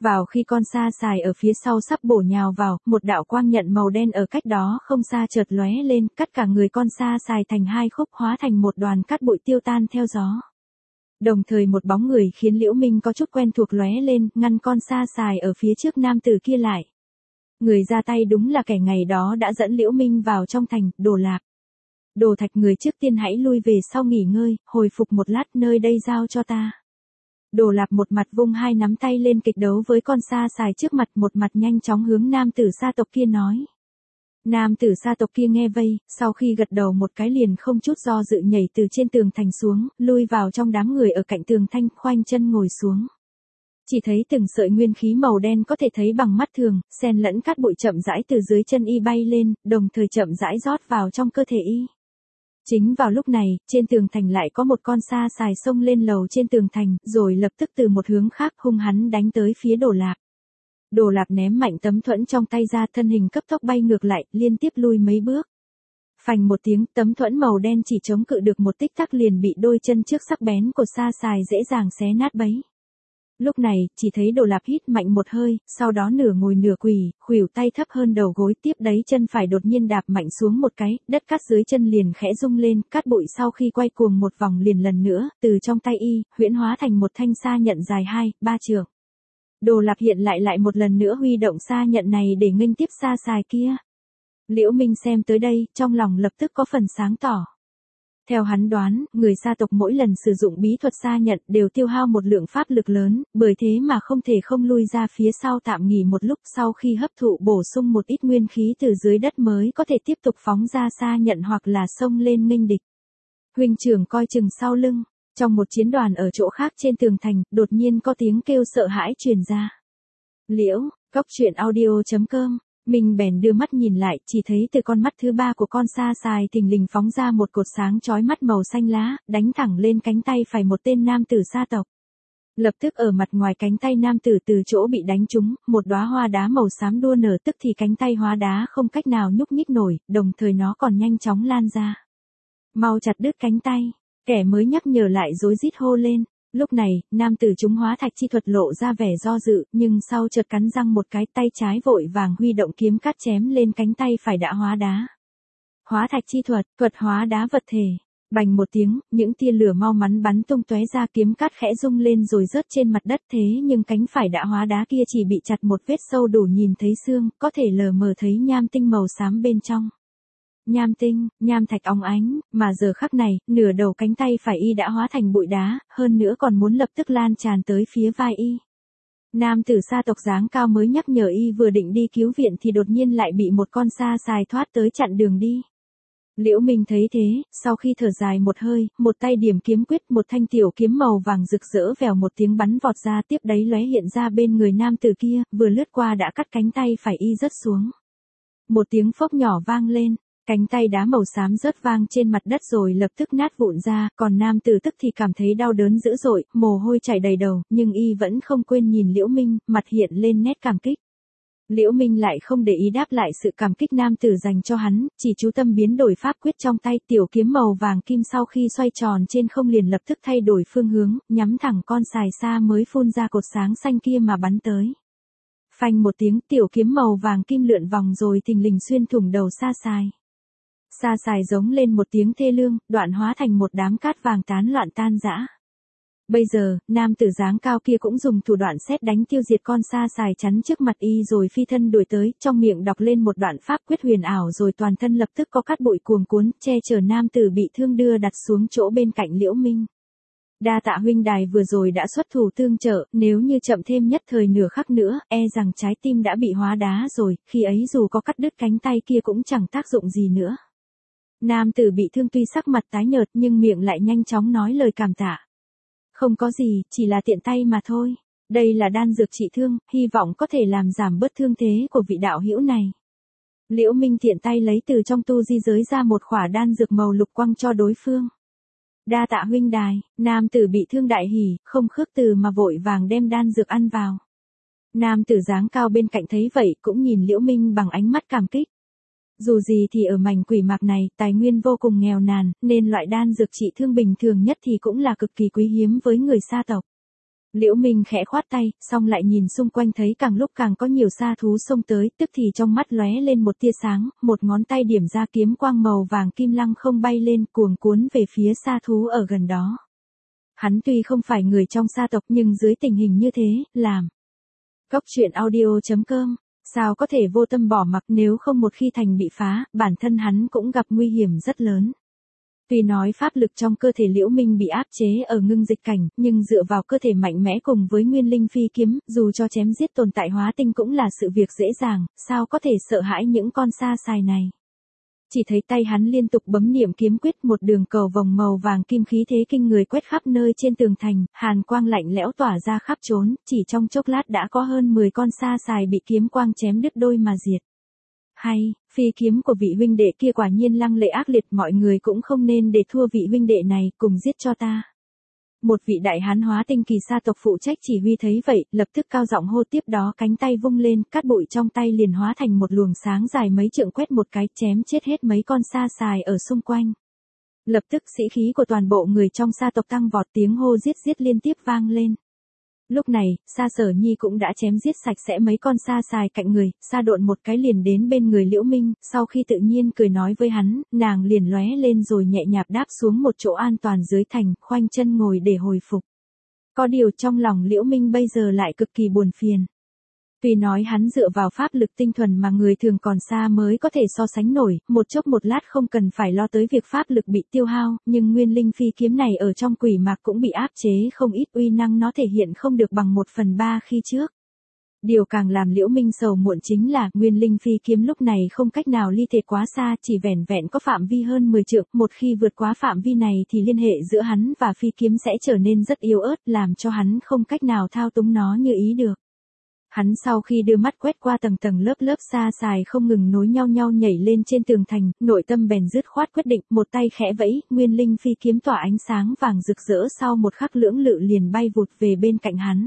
Vào khi con sa sài ở phía sau sắp bổ nhào vào, một đạo quang nhận màu đen ở cách đó không xa chợt lóe lên, cắt cả người con sa sài thành hai khúc hóa thành một đoàn cát bụi tiêu tan theo gió. Đồng thời một bóng người khiến Liễu Minh có chút quen thuộc lóe lên, ngăn con sa sài ở phía trước nam tử kia lại. Người ra tay đúng là kẻ ngày đó đã dẫn Liễu Minh vào trong thành, Đồ Lạp. Đồ Thạch, người trước tiên hãy lui về sau nghỉ ngơi, hồi phục một lát, nơi đây giao cho ta. Đồ Lạp một mặt vung hai nắm tay lên kịch đấu với con sa sài trước mặt, một mặt nhanh chóng hướng nam tử sa tộc kia nói. Nam tử sa tộc kia nghe vây, sau khi gật đầu một cái liền không chút do dự nhảy từ trên tường thành xuống, lui vào trong đám người ở cạnh tường thanh, khoanh chân ngồi xuống. Chỉ thấy từng sợi nguyên khí màu đen có thể thấy bằng mắt thường, xen lẫn cát bụi chậm rãi từ dưới chân y bay lên, đồng thời chậm rãi rót vào trong cơ thể y. Chính vào lúc này, trên tường thành lại có một con sa sài xông lên lầu trên tường thành, rồi lập tức từ một hướng khác hung hắn đánh tới phía Đồ Lạp. Đồ Lạp ném mạnh tấm thuẫn trong tay ra, thân hình cấp tốc bay ngược lại, liên tiếp lui mấy bước. Phành một tiếng, tấm thuẫn màu đen chỉ chống cự được một tích tắc liền bị đôi chân trước sắc bén của sa sài dễ dàng xé nát bấy. Lúc này, chỉ thấy Đồ Lạp hít mạnh một hơi, sau đó nửa ngồi nửa quỳ, khuỷu tay thấp hơn đầu gối, tiếp đấy chân phải đột nhiên đạp mạnh xuống một cái, đất cát dưới chân liền khẽ rung lên, cát bụi sau khi quay cuồng một vòng liền lần nữa, từ trong tay y, huyễn hóa thành một thanh sa nhận dài 2-3 trượng. Đồ Lạp hiện lại một lần nữa huy động sa nhận này để nghênh tiếp sa sài kia. Liễu Minh xem tới đây, trong lòng lập tức có phần sáng tỏ. Theo hắn đoán, người sa tộc mỗi lần sử dụng bí thuật sa nhận đều tiêu hao một lượng pháp lực lớn, bởi thế mà không thể không lui ra phía sau tạm nghỉ một lúc, sau khi hấp thụ bổ sung một ít nguyên khí từ dưới đất mới có thể tiếp tục phóng ra sa nhận hoặc là xông lên nghênh địch. Huynh trưởng coi chừng sau lưng. Trong một chiến đoàn ở chỗ khác trên tường thành, đột nhiên có tiếng kêu sợ hãi truyền ra. Liễu, Cốc.truyện.audio.com. Mình bèn đưa mắt nhìn lại, chỉ thấy từ con mắt thứ ba của con sa sài thình lình phóng ra một cột sáng chói mắt màu xanh lá, đánh thẳng lên cánh tay phải một tên nam tử sa tộc. Lập tức ở mặt ngoài cánh tay nam tử từ chỗ bị đánh trúng, một đóa hoa đá màu xám đua nở, tức thì cánh tay hóa đá không cách nào nhúc nhích nổi, đồng thời nó còn nhanh chóng lan ra. Mau chặt đứt cánh tay, kẻ mới nhắc nhở lại rối rít hô lên. Lúc này, nam tử chúng hóa thạch chi thuật lộ ra vẻ do dự, nhưng sau chợt cắn răng một cái, tay trái vội vàng huy động kiếm cắt chém lên cánh tay phải đã hóa đá. Hóa thạch chi thuật, thuật hóa đá vật thể. Bành một tiếng, những tia lửa mau mắn bắn tung tóe ra, kiếm cắt khẽ rung lên rồi rớt trên mặt đất, thế nhưng cánh phải đã hóa đá kia chỉ bị chặt một vết sâu đủ nhìn thấy xương, có thể lờ mờ thấy nham tinh màu xám bên trong. Nham tinh, nham thạch óng ánh, mà giờ khắc này, nửa đầu cánh tay phải y đã hóa thành bụi đá, hơn nữa còn muốn lập tức lan tràn tới phía vai y. Nam tử sa tộc dáng cao mới nhắc nhở y vừa định đi cứu viện thì đột nhiên lại bị một con sa sài thoát tới chặn đường đi. Liễu Minh thấy thế, sau khi thở dài một hơi, một tay điểm kiếm quyết, một thanh tiểu kiếm màu vàng rực rỡ vèo một tiếng bắn vọt ra, tiếp đấy lóe hiện ra bên người nam tử kia, vừa lướt qua đã cắt cánh tay phải y rớt xuống. Một tiếng phốc nhỏ vang lên. Cánh tay đá màu xám rớt vang trên mặt đất rồi lập tức nát vụn ra, còn nam tử tức thì cảm thấy đau đớn dữ dội, mồ hôi chảy đầy đầu, nhưng y vẫn không quên nhìn Liễu Minh, mặt hiện lên nét cảm kích. Liễu Minh lại không để ý đáp lại sự cảm kích nam tử dành cho hắn, chỉ chú tâm biến đổi pháp quyết trong tay, tiểu kiếm màu vàng kim sau khi xoay tròn trên không liền lập tức thay đổi phương hướng, nhắm thẳng con sài sa mới phun ra cột sáng xanh kia mà bắn tới. Phanh một tiếng, tiểu kiếm màu vàng kim lượn vòng rồi thình lình xuyên thủng đầu sa sài. Sa sài giống lên một tiếng thê lương, đoạn hóa thành một đám cát vàng tán loạn tan rã. Bây giờ, nam tử dáng cao kia cũng dùng thủ đoạn sét đánh tiêu diệt con sa sài chắn trước mặt y rồi phi thân đuổi tới, trong miệng đọc lên một đoạn pháp quyết huyền ảo rồi toàn thân lập tức có cát bụi cuồn cuốn, che chở nam tử bị thương đưa đặt xuống chỗ bên cạnh Liễu Minh. Đa tạ huynh đài vừa rồi đã xuất thủ tương trợ, nếu như chậm thêm nhất thời nửa khắc nữa, e rằng trái tim đã bị hóa đá rồi, khi ấy dù có cắt đứt cánh tay kia cũng chẳng tác dụng gì nữa. Nam tử bị thương tuy sắc mặt tái nhợt nhưng miệng lại nhanh chóng nói lời cảm tạ. Không có gì, chỉ là tiện tay mà thôi. Đây là đan dược trị thương, hy vọng có thể làm giảm bớt thương thế của vị đạo hữu này. Liễu Minh tiện tay lấy từ trong tu di giới ra một khỏa đan dược màu lục quang cho đối phương. Đa tạ huynh đài, nam tử bị thương đại hỉ, không khước từ mà vội vàng đem đan dược ăn vào. Nam tử dáng cao bên cạnh thấy vậy cũng nhìn Liễu Minh bằng ánh mắt cảm kích. Dù gì thì ở mảnh quỷ mạc này, tài nguyên vô cùng nghèo nàn, nên loại đan dược trị thương bình thường nhất thì cũng là cực kỳ quý hiếm với người sa tộc. Liễu Minh khẽ khoát tay, xong lại nhìn xung quanh thấy càng lúc càng có nhiều sa thú xông tới, tức thì trong mắt lóe lên một tia sáng, một ngón tay điểm ra kiếm quang màu vàng kim lăng không bay lên cuồng cuốn về phía sa thú ở gần đó. Hắn tuy không phải người trong sa tộc nhưng dưới tình hình như thế, làm. Góc truyện audio.com, sao có thể vô tâm bỏ mặc nếu không một khi thành bị phá, bản thân hắn cũng gặp nguy hiểm rất lớn. Tuy nói pháp lực trong cơ thể Liễu Minh bị áp chế ở ngưng dịch cảnh, nhưng dựa vào cơ thể mạnh mẽ cùng với nguyên linh phi kiếm, dù cho chém giết tồn tại hóa tinh cũng là sự việc dễ dàng, sao có thể sợ hãi những con sa xài này. Chỉ thấy tay hắn liên tục bấm niệm kiếm quyết, một đường cầu vòng màu vàng kim khí thế kinh người quét khắp nơi trên tường thành, hàn quang lạnh lẽo tỏa ra khắp trốn, chỉ trong chốc lát đã có hơn 10 con sa xài bị kiếm quang chém đứt đôi mà diệt. Hay, phi kiếm của vị huynh đệ kia quả nhiên lăng lệ ác liệt, mọi người cũng không nên để thua vị huynh đệ này, cùng giết cho ta. Một vị đại hán hóa tinh kỳ sa tộc phụ trách chỉ huy thấy vậy, lập tức cao giọng hô, tiếp đó cánh tay vung lên, cát bụi trong tay liền hóa thành một luồng sáng dài mấy trượng quét một cái chém chết hết mấy con sa xài ở xung quanh. Lập tức sĩ khí của toàn bộ người trong sa tộc tăng vọt, tiếng hô giết giết liên tiếp vang lên. Lúc này, Sa Sở Nhi cũng đã chém giết sạch sẽ mấy con sa xài cạnh người, sa độn một cái liền đến bên người Liễu Minh, sau khi tự nhiên cười nói với hắn, nàng liền lóe lên rồi nhẹ nhàng đáp xuống một chỗ an toàn dưới thành, khoanh chân ngồi để hồi phục. Có điều trong lòng Liễu Minh bây giờ lại cực kỳ buồn phiền. Tuy nói hắn dựa vào pháp lực tinh thuần mà người thường còn xa mới có thể so sánh nổi, một chốc một lát không cần phải lo tới việc pháp lực bị tiêu hao, nhưng nguyên linh phi kiếm này ở trong quỷ mạc cũng bị áp chế không ít, uy năng nó thể hiện không được bằng 1/3 khi trước. Điều càng làm Liễu Minh sầu muộn chính là nguyên linh phi kiếm lúc này không cách nào ly thể quá xa, chỉ vẻn vẹn có phạm vi hơn 10 trượng, một khi vượt quá phạm vi này thì liên hệ giữa hắn và phi kiếm sẽ trở nên rất yếu ớt, làm cho hắn không cách nào thao túng nó như ý được. Hắn sau khi đưa mắt quét qua tầng tầng lớp lớp sa xài không ngừng nối nhau nhảy lên trên tường thành, nội tâm bèn dứt khoát quyết định, một tay khẽ vẫy, nguyên linh phi kiếm tỏa ánh sáng vàng rực rỡ, sau một khắc lưỡng lự liền bay vụt về bên cạnh hắn.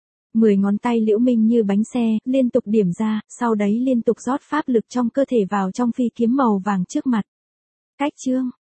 10 ngón tay Liễu Minh như bánh xe, liên tục điểm ra, sau đấy liên tục rót pháp lực trong cơ thể vào trong phi kiếm màu vàng trước mặt. Cách chương